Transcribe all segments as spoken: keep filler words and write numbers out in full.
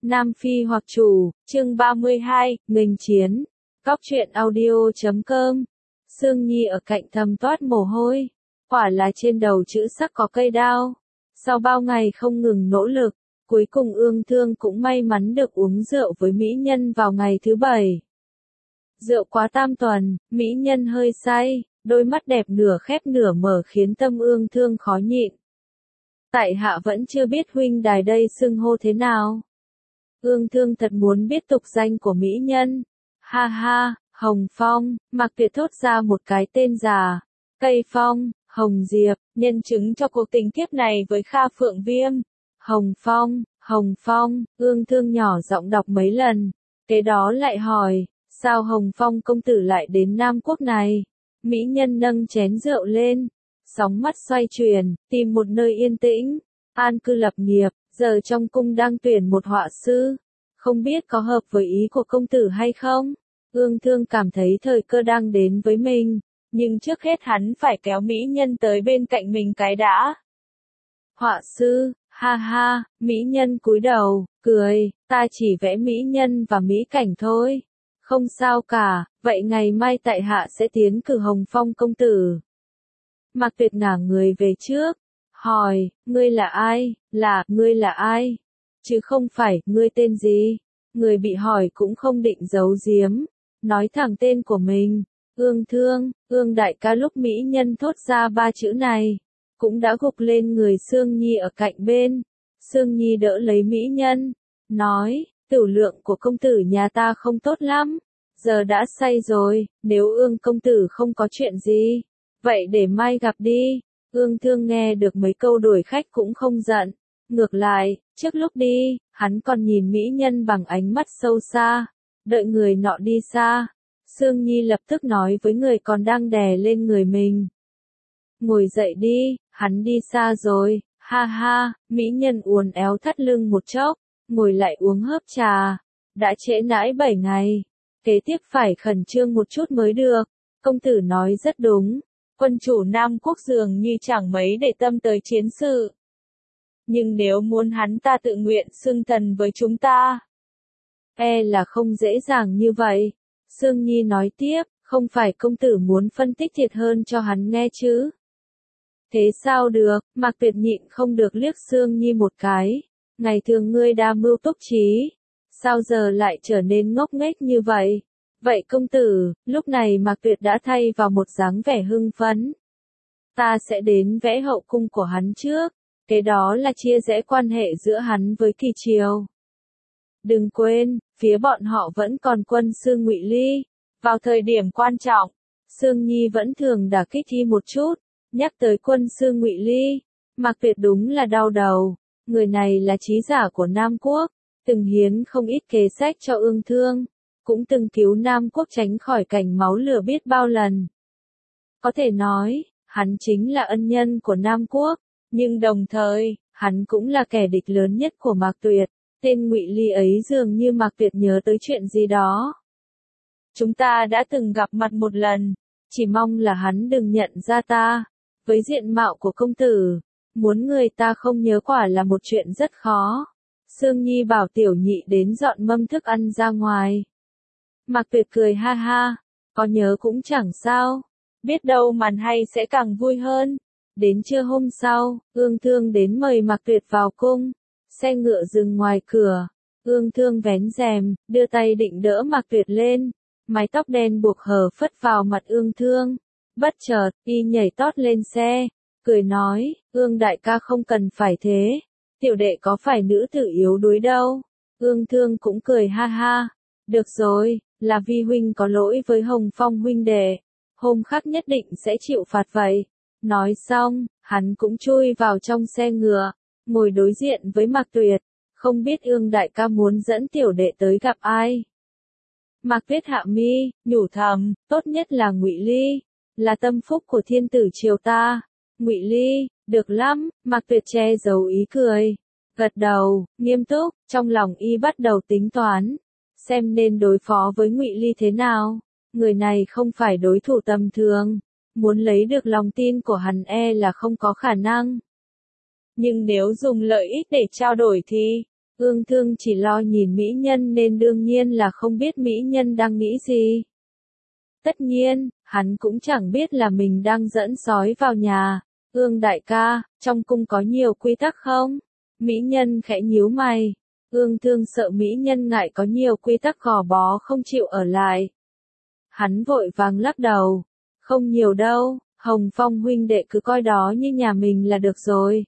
Nam Phi hoặc chủ, chương ba mươi hai, nghênh chiến. Góc truyện audio chấm com. Sương Nhi ở cạnh thầm toát mồ hôi. Quả là trên đầu chữ sắc có cây đao. Sau bao ngày không ngừng nỗ lực, cuối cùng Ương Thương cũng may mắn được uống rượu với mỹ nhân vào ngày thứ bảy. Rượu quá tam tuần, mỹ nhân hơi say, đôi mắt đẹp nửa khép nửa mở khiến tâm Ương Thương khó nhịn. Tại hạ vẫn chưa biết huynh đài đây xưng hô thế nào. Ương Thương thật muốn biết tục danh của mỹ nhân. Ha ha, Hồng Phong, Mạc Tuyệt thốt ra một cái tên già. Cây Phong, Hồng Diệp, nhân chứng cho cuộc tình kiếp này với Kha Phượng Viêm. Hồng Phong, Hồng Phong, Ương Thương nhỏ giọng đọc mấy lần. Kế đó lại hỏi, sao Hồng Phong công tử lại đến Nam Quốc này? Mỹ nhân nâng chén rượu lên, sóng mắt xoay chuyển, tìm một nơi yên tĩnh, an cư lập nghiệp, giờ trong cung đang tuyển một họa sư. Không biết có hợp với ý của công tử hay không? Ương Thương cảm thấy thời cơ đang đến với mình, nhưng trước hết hắn phải kéo mỹ nhân tới bên cạnh mình cái đã. Họa sư, ha ha, mỹ nhân cúi đầu, cười, ta chỉ vẽ mỹ nhân và mỹ cảnh thôi. Không sao cả, vậy ngày mai tại hạ sẽ tiến cử Hồng Phong công tử. Mạc Tuyệt ngả người về trước, hỏi, ngươi là ai, là, ngươi là ai? Chứ không phải, ngươi tên gì? Người bị hỏi cũng không định giấu giếm, nói thẳng tên của mình. Ương Thương, Ương đại ca. Lúc mỹ nhân thốt ra ba chữ này, cũng đã gục lên người Sương Nhi ở cạnh bên. Sương Nhi đỡ lấy mỹ nhân, nói, tửu lượng của công tử nhà ta không tốt lắm, giờ đã say rồi, nếu Ương công tử không có chuyện gì, vậy để mai gặp đi. Ương Thương nghe được mấy câu đuổi khách cũng không giận, ngược lại, trước lúc đi, hắn còn nhìn mỹ nhân bằng ánh mắt sâu xa, đợi người nọ đi xa. Sương Nhi lập tức nói với người còn đang đè lên người mình. Ngồi dậy đi, hắn đi xa rồi, ha ha, mỹ nhân uốn éo thắt lưng một chốc, ngồi lại uống hớp trà. Đã trễ nãi bảy ngày, kế tiếp phải khẩn trương một chút mới được. Công tử nói rất đúng, quân chủ Nam Quốc dường như chẳng mấy để tâm tới chiến sự. Nhưng nếu muốn hắn ta tự nguyện xưng thần với chúng ta, e là không dễ dàng như vậy. Sương Nhi nói tiếp, không phải công tử muốn phân tích thiệt hơn cho hắn nghe chứ? Thế sao được? Mạc Tuyệt nhịn không được liếc Sương Nhi một cái. Ngày thường ngươi đa mưu túc trí, sao giờ lại trở nên ngốc nghếch như vậy? Vậy công tử, lúc này Mạc Tuyệt đã thay vào một dáng vẻ hưng phấn. Ta sẽ đến vẽ hậu cung của hắn trước, cái đó là chia rẽ quan hệ giữa hắn với Kỳ Triều. Đừng quên, phía bọn họ vẫn còn quân sư Ngụy Ly. Vào thời điểm quan trọng, Sương Nhi vẫn thường đả kích y một chút, nhắc tới quân sư Ngụy Ly. Mạc Tuyệt đúng là đau đầu, người này là trí giả của Nam Quốc, từng hiến không ít kế sách cho Ương Thương, cũng từng cứu Nam Quốc tránh khỏi cảnh máu lửa biết bao lần. Có thể nói, hắn chính là ân nhân của Nam Quốc, nhưng đồng thời, hắn cũng là kẻ địch lớn nhất của Mạc Tuyệt. Tên Ngụy Ly ấy dường như Mạc Tuyệt nhớ tới chuyện gì đó. Chúng ta đã từng gặp mặt một lần, chỉ mong là hắn đừng nhận ra ta. Với diện mạo của công tử, muốn người ta không nhớ quả là một chuyện rất khó. Sương Nhi bảo tiểu nhị đến dọn mâm thức ăn ra ngoài. Mạc Tuyệt cười ha ha, có nhớ cũng chẳng sao, biết đâu màn hay sẽ càng vui hơn. Đến trưa hôm sau, Ương Thương đến mời Mạc Tuyệt vào cung. Xe ngựa dừng ngoài cửa, Ương Thương vén rèm, đưa tay định đỡ Mạc Tuyệt lên, mái tóc đen buộc hờ phất vào mặt Ương Thương. Bất chợt, y nhảy tót lên xe, cười nói, Ương đại ca không cần phải thế, tiểu đệ có phải nữ tử yếu đuối đâu. Ương Thương cũng cười ha ha, được rồi, là vi huynh có lỗi với Hồng Phong huynh đệ, hôm khác nhất định sẽ chịu phạt vậy. Nói xong, hắn cũng chui vào trong xe ngựa, ngồi đối diện với Mạc Tuyệt, không biết Ương đại ca muốn dẫn tiểu đệ tới gặp ai. Mạc Tuyệt hạ mi, nhủ thầm, tốt nhất là Ngụy Ly, là tâm phúc của thiên tử triều ta. Ngụy Ly, được lắm. Mạc Tuyệt che giấu ý cười, gật đầu, nghiêm túc, trong lòng y bắt đầu tính toán, xem nên đối phó với Ngụy Ly thế nào. Người này không phải đối thủ tầm thường, muốn lấy được lòng tin của hắn e là không có khả năng. Nhưng nếu dùng lợi ích để trao đổi thì, Ương Thương chỉ lo nhìn mỹ nhân nên đương nhiên là không biết mỹ nhân đang nghĩ gì. Tất nhiên, hắn cũng chẳng biết là mình đang dẫn sói vào nhà. Ương đại ca, trong cung có nhiều quy tắc không? Mỹ nhân khẽ nhíu mày. Ương Thương sợ mỹ nhân ngại có nhiều quy tắc gò bó không chịu ở lại. Hắn vội vàng lắc đầu. Không nhiều đâu, Hồng Phong huynh đệ cứ coi đó như nhà mình là được rồi.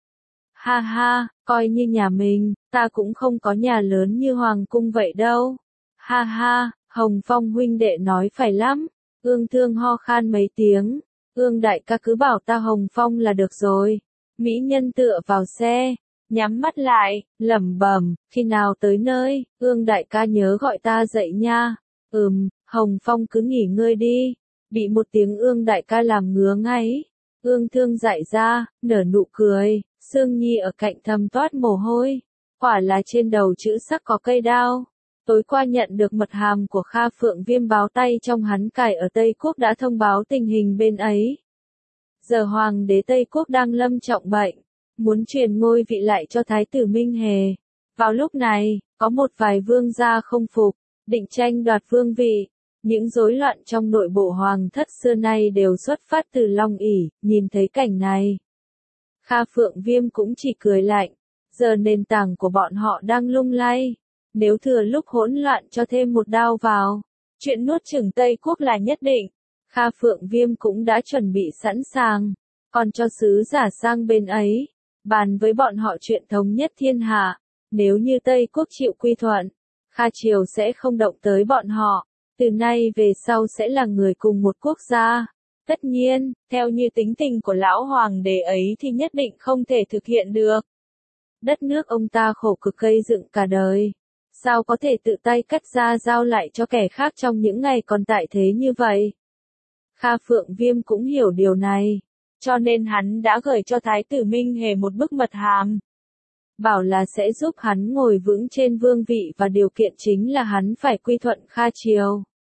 Ha ha, coi như nhà mình, ta cũng không có nhà lớn như Hoàng cung vậy đâu. Ha ha, Hồng Phong huynh đệ nói phải lắm. Ương Thương ho khan mấy tiếng. Ương đại ca cứ bảo ta Hồng Phong là được rồi. Mỹ nhân tựa vào xe, nhắm mắt lại, lẩm bẩm, khi nào tới nơi, Ương đại ca nhớ gọi ta dậy nha. Ừm, Hồng Phong cứ nghỉ ngơi đi. Bị một tiếng Ương đại ca làm ngứa ngáy. Ương Thương dại ra, nở nụ cười. Sương Nhi ở cạnh thầm toát mồ hôi. Quả là trên đầu chữ sắc có cây đao. Tối qua nhận được mật hàm của Kha Phượng Viêm báo tay trong hắn cài ở Tây Quốc đã thông báo tình hình bên ấy. Giờ Hoàng đế Tây Quốc đang lâm trọng bệnh, muốn truyền ngôi vị lại cho Thái tử Minh Hề. Vào lúc này, có một vài vương gia không phục, định tranh đoạt vương vị. Những rối loạn trong nội bộ hoàng thất xưa nay đều xuất phát từ Long ỷ, nhìn thấy cảnh này. Kha Phượng Viêm cũng chỉ cười lạnh, giờ nền tảng của bọn họ đang lung lay. Nếu thừa lúc hỗn loạn cho thêm một đao vào, chuyện nuốt chửng Tây Quốc là nhất định. Kha Phượng Viêm cũng đã chuẩn bị sẵn sàng, còn cho sứ giả sang bên ấy, bàn với bọn họ chuyện thống nhất thiên hạ. Nếu như Tây Quốc chịu quy thuận, Kha Triều sẽ không động tới bọn họ, từ nay về sau sẽ là người cùng một quốc gia. Tất nhiên, theo như tính tình của lão hoàng đế ấy thì nhất định không thể thực hiện được. Đất nước ông ta khổ cực gây dựng cả đời, sao có thể tự tay cắt ra giao lại cho kẻ khác trong những ngày còn tại thế như vậy? Kha Phượng Viêm cũng hiểu điều này, cho nên hắn đã gửi cho Thái tử Minh Hề một bức mật hàm. Bảo là sẽ giúp hắn ngồi vững trên vương vị và điều kiện chính là hắn phải quy thuận Kha Triều.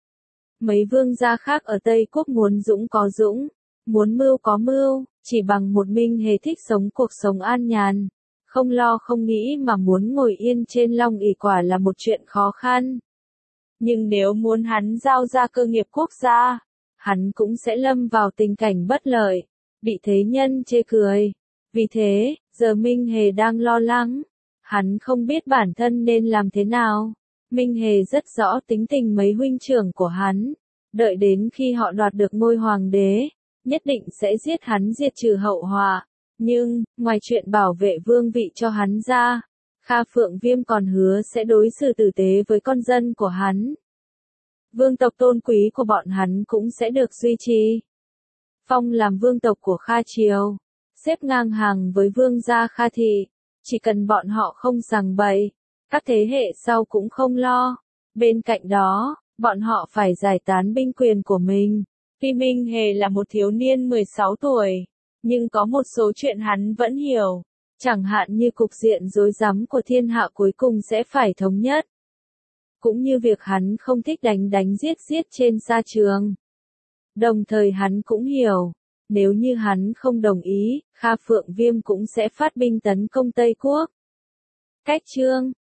Mấy vương gia khác ở Tây Quốc muốn dũng có dũng, muốn mưu có mưu, chỉ bằng một Minh Hề thích sống cuộc sống an nhàn, không lo không nghĩ mà muốn ngồi yên trên Long ỷ quả là một chuyện khó khăn. Nhưng nếu muốn hắn giao ra cơ nghiệp quốc gia, hắn cũng sẽ lâm vào tình cảnh bất lợi, bị thế nhân chê cười. Vì thế, giờ Minh Hề đang lo lắng, hắn không biết bản thân nên làm thế nào. Minh Hề rất rõ tính tình mấy huynh trưởng của hắn, đợi đến khi họ đoạt được ngôi hoàng đế, nhất định sẽ giết hắn diệt trừ hậu họa. Nhưng, ngoài chuyện bảo vệ vương vị cho hắn ra, Kha Phượng Viêm còn hứa sẽ đối xử tử tế với con dân của hắn. Vương tộc tôn quý của bọn hắn cũng sẽ được duy trì. Phong làm vương tộc của Kha Triều, xếp ngang hàng với vương gia Kha Thị, chỉ cần bọn họ không sằng bậy, các thế hệ sau cũng không lo. Bên cạnh đó, bọn họ phải giải tán binh quyền của mình. Tuy Minh Hề là một thiếu niên mười sáu tuổi, nhưng có một số chuyện hắn vẫn hiểu, chẳng hạn như cục diện rối rắm của thiên hạ cuối cùng sẽ phải thống nhất. Cũng như việc hắn không thích đánh đánh giết giết trên sa trường. Đồng thời hắn cũng hiểu, nếu như hắn không đồng ý, Kha Phượng Viêm cũng sẽ phát binh tấn công Tây Quốc. Cách chương